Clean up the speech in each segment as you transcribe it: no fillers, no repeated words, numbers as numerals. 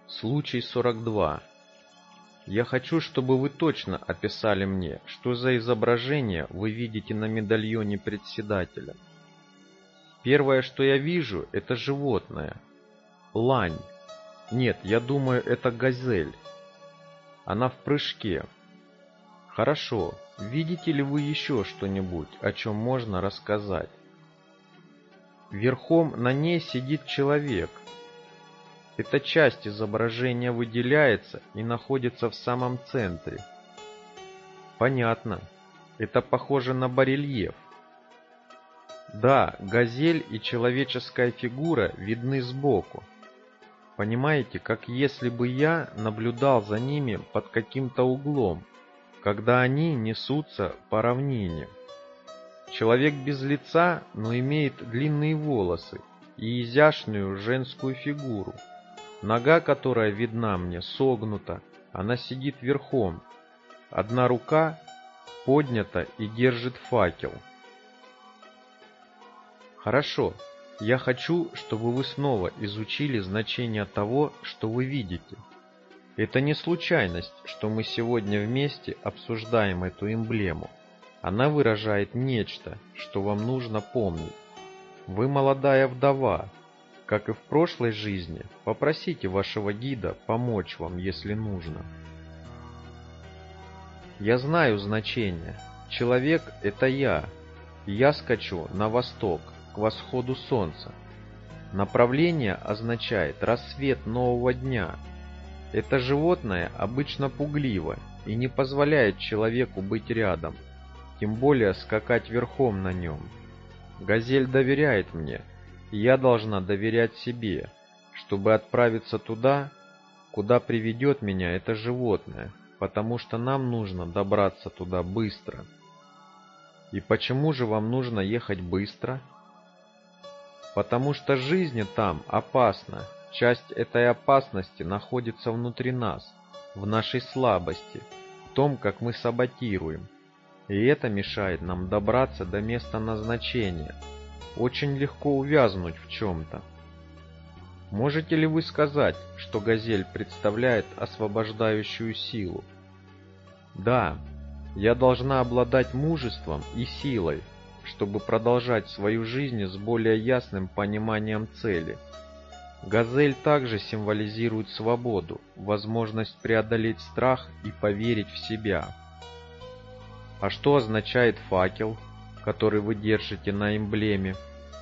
Случай 42. Я хочу, чтобы вы точно описали мне, что за изображение вы видите на медальоне председателя. Первое, что я вижу, это животное. Лань. Нет, я думаю, это газель. Она в прыжке. Хорошо. Видите ли вы еще что-нибудь, о чем можно рассказать? Верхом на ней сидит человек. Эта часть изображения выделяется и находится в самом центре. Понятно. Это похоже на барельеф. Да, газель и человеческая фигура видны сбоку. Понимаете, как если бы я наблюдал за ними под каким-то углом, когда они несутся по равнине. Человек без лица, но имеет длинные волосы и изящную женскую фигуру. Нога, которая видна мне, согнута, она сидит верхом. Одна рука поднята и держит факел. Хорошо, я хочу, чтобы вы снова изучили значение того, что вы видите. Это не случайность, что мы сегодня вместе обсуждаем эту эмблему. Она выражает нечто, что вам нужно помнить. Вы молодая вдова. Как и в прошлой жизни, попросите вашего гида помочь вам, если нужно. Я знаю значение. Человек — это я. И я скачу на восток, к восходу солнца. Направление означает рассвет нового дня. Это животное обычно пугливо и не позволяет человеку быть рядом, тем более скакать верхом на нем. Газель доверяет мне, и я должна доверять себе, чтобы отправиться туда, куда приведет меня это животное, потому что нам нужно добраться туда быстро. И почему же вам нужно ехать быстро? Потому что жизнь там опасна. Часть этой опасности находится внутри нас, в нашей слабости, в том, как мы саботируем. И это мешает нам добраться до места назначения. Очень легко увязнуть в чем-то. Можете ли вы сказать, что газель представляет освобождающую силу? Да, я должна обладать мужеством и силой, чтобы продолжать свою жизнь с более ясным пониманием цели. Газель также символизирует свободу, возможность преодолеть страх и поверить в себя. А что означает факел, который вы держите на эмблеме?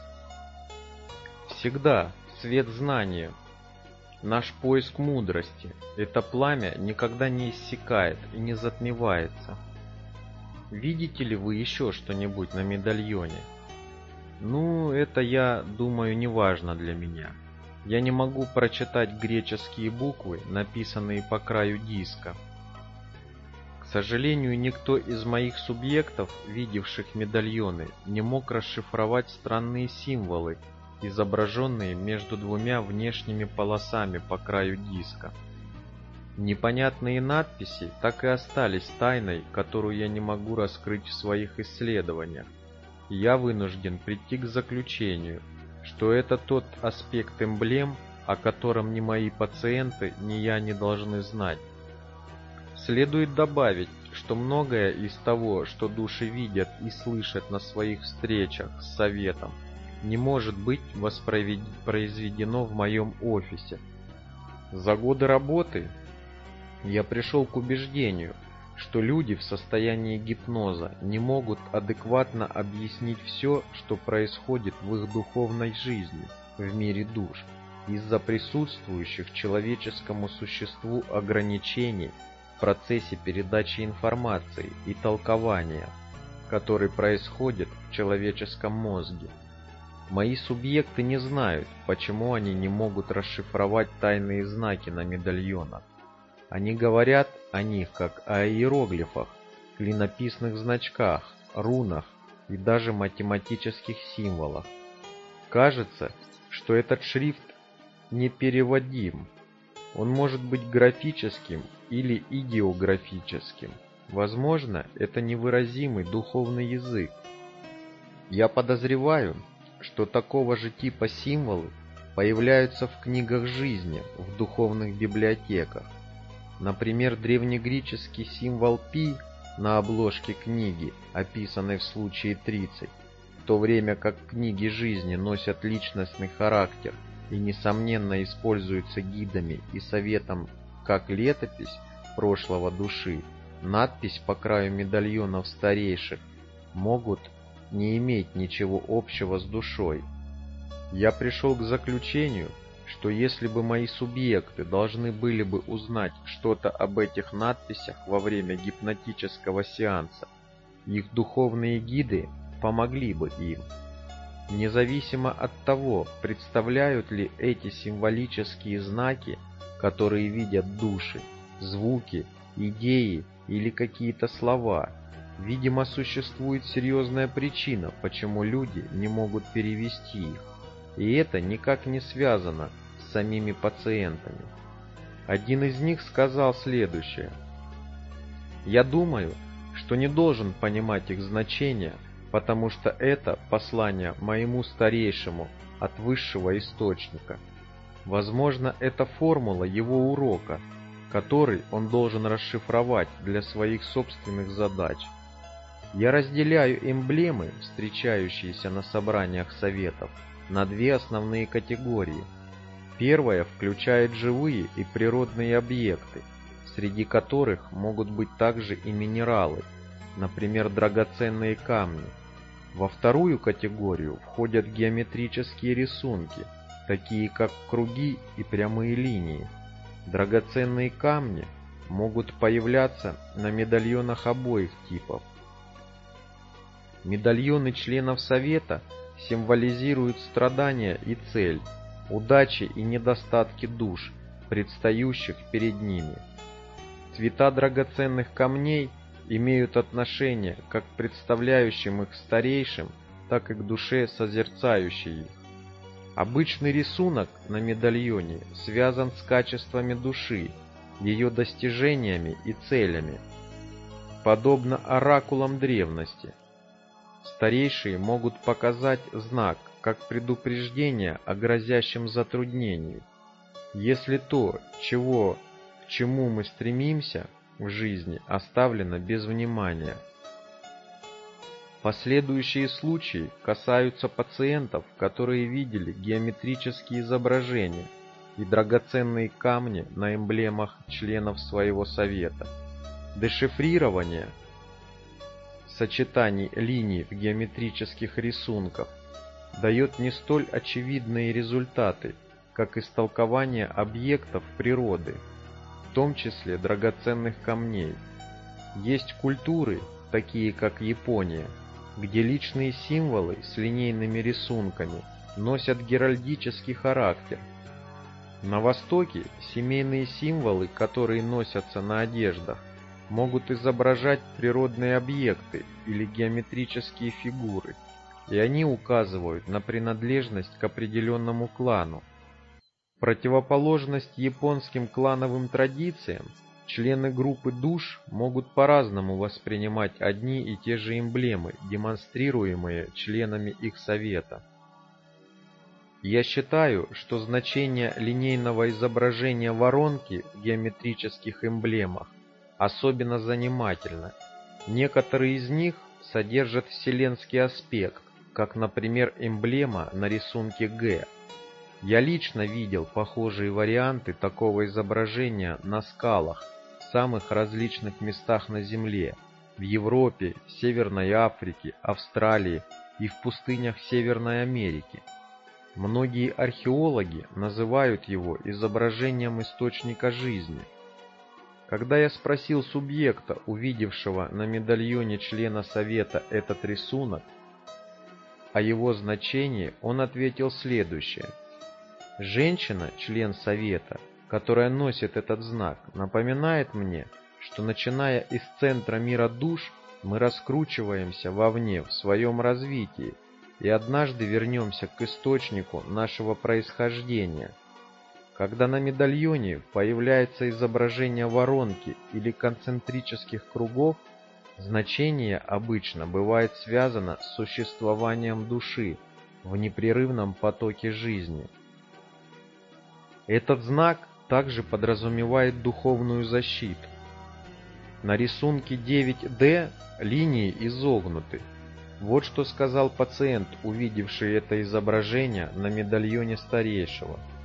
Всегда свет знания. Наш поиск мудрости. Это пламя никогда не иссякает и не затмевается. Видите ли вы еще что-нибудь на медальоне? Ну, это, я думаю, не важно для меня. Я не могу прочитать греческие буквы, написанные по краю диска. К сожалению, никто из моих субъектов, видевших медальоны, не мог расшифровать странные символы, изображенные между двумя внешними полосами по краю диска. Непонятные надписи так и остались тайной, которую я не могу раскрыть в своих исследованиях. Я вынужден прийти к заключению, что это тот аспект эмблем, о котором ни мои пациенты, ни я не должны знать. Следует добавить, что многое из того, что души видят и слышат на своих встречах с советом, не может быть воспроизведено в моем офисе. За годы работы я пришел к убеждению, что люди в состоянии гипноза не могут адекватно объяснить все, что происходит в их духовной жизни, в мире душ, из-за присутствующих человеческому существу ограничений в процессе передачи информации и толкования, который происходит в человеческом мозге. Мои субъекты не знают, почему они не могут расшифровать тайные знаки на медальонах. Они говорят о них как о иероглифах, клинописных значках, рунах и даже математических символах. Кажется, что этот шрифт непереводим. Он может быть графическим или идеографическим. Возможно, это невыразимый духовный язык. Я подозреваю, что такого же типа символы появляются в книгах жизни, в духовных библиотеках. Например, древнегреческий символ π на обложке книги, описанной в случае 30, в то время как книги жизни носят личностный характер и, несомненно, используются гидами и советом как летопись прошлого души, надпись по краю медальонов старейших могут не иметь ничего общего с душой. Я пришел к заключению, что если бы мои субъекты должны были бы узнать что-то об этих надписях во время гипнотического сеанса, их духовные гиды помогли бы им. Независимо от того, представляют ли эти символические знаки, которые видят души, звуки, идеи или какие-то слова, видимо, существует серьезная причина, почему люди не могут перевести их. И это никак не связано с самими пациентами. Один из них сказал следующее: «Я думаю, что не должен понимать их значение, потому что это послание моему старейшему от высшего источника. Возможно, это формула его урока, который он должен расшифровать для своих собственных задач. Я разделяю эмблемы, встречающиеся на собраниях советов, на две основные категории. Первая включает живые и природные объекты, среди которых могут быть также и минералы, например, драгоценные камни. Во вторую категорию входят геометрические рисунки, такие как круги и прямые линии. Драгоценные камни могут появляться на медальонах обоих типов. Медальоны членов Совета символизируют страдания и цель, удачи и недостатки душ, предстающих перед ними. Цвета драгоценных камней имеют отношение как к представляющим их старейшим, так и к душе, созерцающей их. Обычный рисунок на медальоне связан с качествами души, ее достижениями и целями. Подобно оракулам древности, старейшие могут показать знак как предупреждение о грозящем затруднении. Если то, к чему мы стремимся в жизни, оставлено без внимания. Последующие случаи касаются пациентов, которые видели геометрические изображения и драгоценные камни на эмблемах членов своего совета. Дешифрирование сочетаний линий в геометрических рисунках дает не столь очевидные результаты, как истолкование объектов природы, в том числе драгоценных камней. Есть культуры, такие как Япония, где личные символы с линейными рисунками носят геральдический характер. На Востоке семейные символы, которые носятся на одеждах, могут изображать природные объекты или геометрические фигуры, и они указывают на принадлежность к определенному клану. В противоположность японским клановым традициям, члены группы душ могут по-разному воспринимать одни и те же эмблемы, демонстрируемые членами их совета. Я считаю, что значение линейного изображения воронки в геометрических эмблемах особенно занимательно. Некоторые из них содержат вселенский аспект, как, например, эмблема на рисунке Г. Я лично видел похожие варианты такого изображения на скалах в самых различных местах на Земле, в Европе, Северной Африке, Австралии и в пустынях Северной Америки. Многие археологи называют его изображением источника жизни. Когда я спросил субъекта, увидевшего на медальоне члена Совета этот рисунок, о его значении, он ответил следующее. Женщина, член Совета, которая носит этот знак, напоминает мне, что, начиная из центра мира душ, мы раскручиваемся вовне в своем развитии и однажды вернемся к источнику нашего происхождения. Когда на медальоне появляется изображение воронки или концентрических кругов, значение обычно бывает связано с существованием души в непрерывном потоке жизни. Этот знак также подразумевает духовную защиту. На рисунке 9D линии изогнуты. Вот что сказал пациент, увидевший это изображение на медальоне старейшего.